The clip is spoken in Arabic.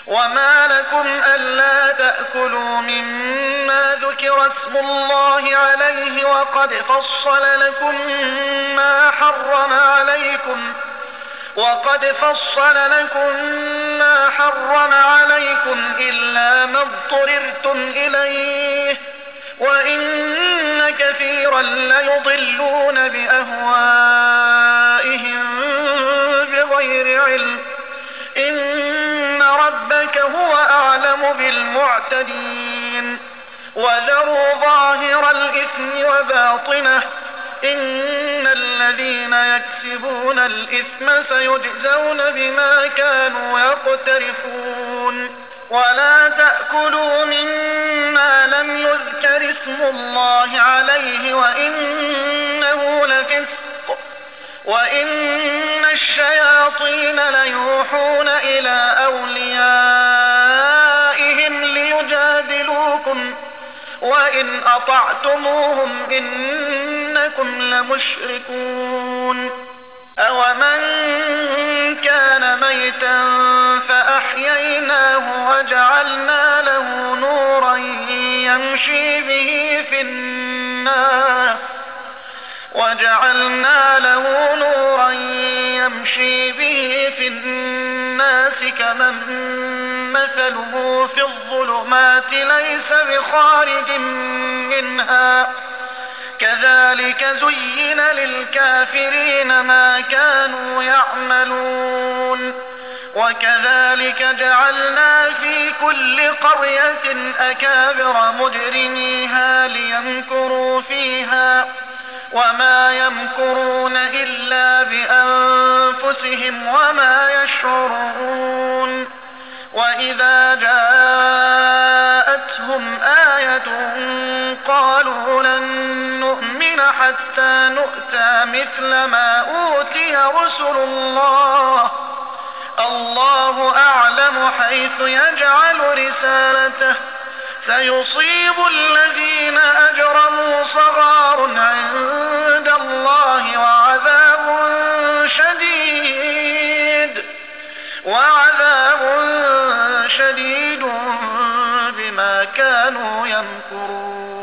وما لكم ألا تأكلوا مما ذكر اسم الله عليه وقد فصل لكم ما حرم عليكم إلا ما اضطررتم إليه وإن كثيرا ليضلون بأهوائهم بغير علم إن ربك هو أعلم بالمعتدين وذروا ظاهر الإثم وباطنه إن الذين يكسبون الإثم سيجزون بما كانوا يقترفون ولا تأكلوا مما لم يذكر اسم الله عليه وإنه لفسق وإن الشياطين ليوحون إلى أوليائهم ليجادلوكم وإن أطعتموهم إنكم لمشركون أومن كان ميتا فأحييناه وجعلنا له نورا يمشي به في الناس كمن مثله في الظلمات ليس بخارج منها كذلك زين للكافرين ما كانوا يعملون وكذلك جعلنا في كل قرية أكابر مجرميها ليمكروا فيها وما يمكرون إلا بأنفسهم وما يشعرون وإذا جاءتهم آية قالوا لن نؤمن حتى نؤتى مثل ما أوتي رسل الله أعلم حيث يجعل رسالته سيصيب الذين أجرموا صغار عند الله وعذاب شديد بما كانوا يمكرون.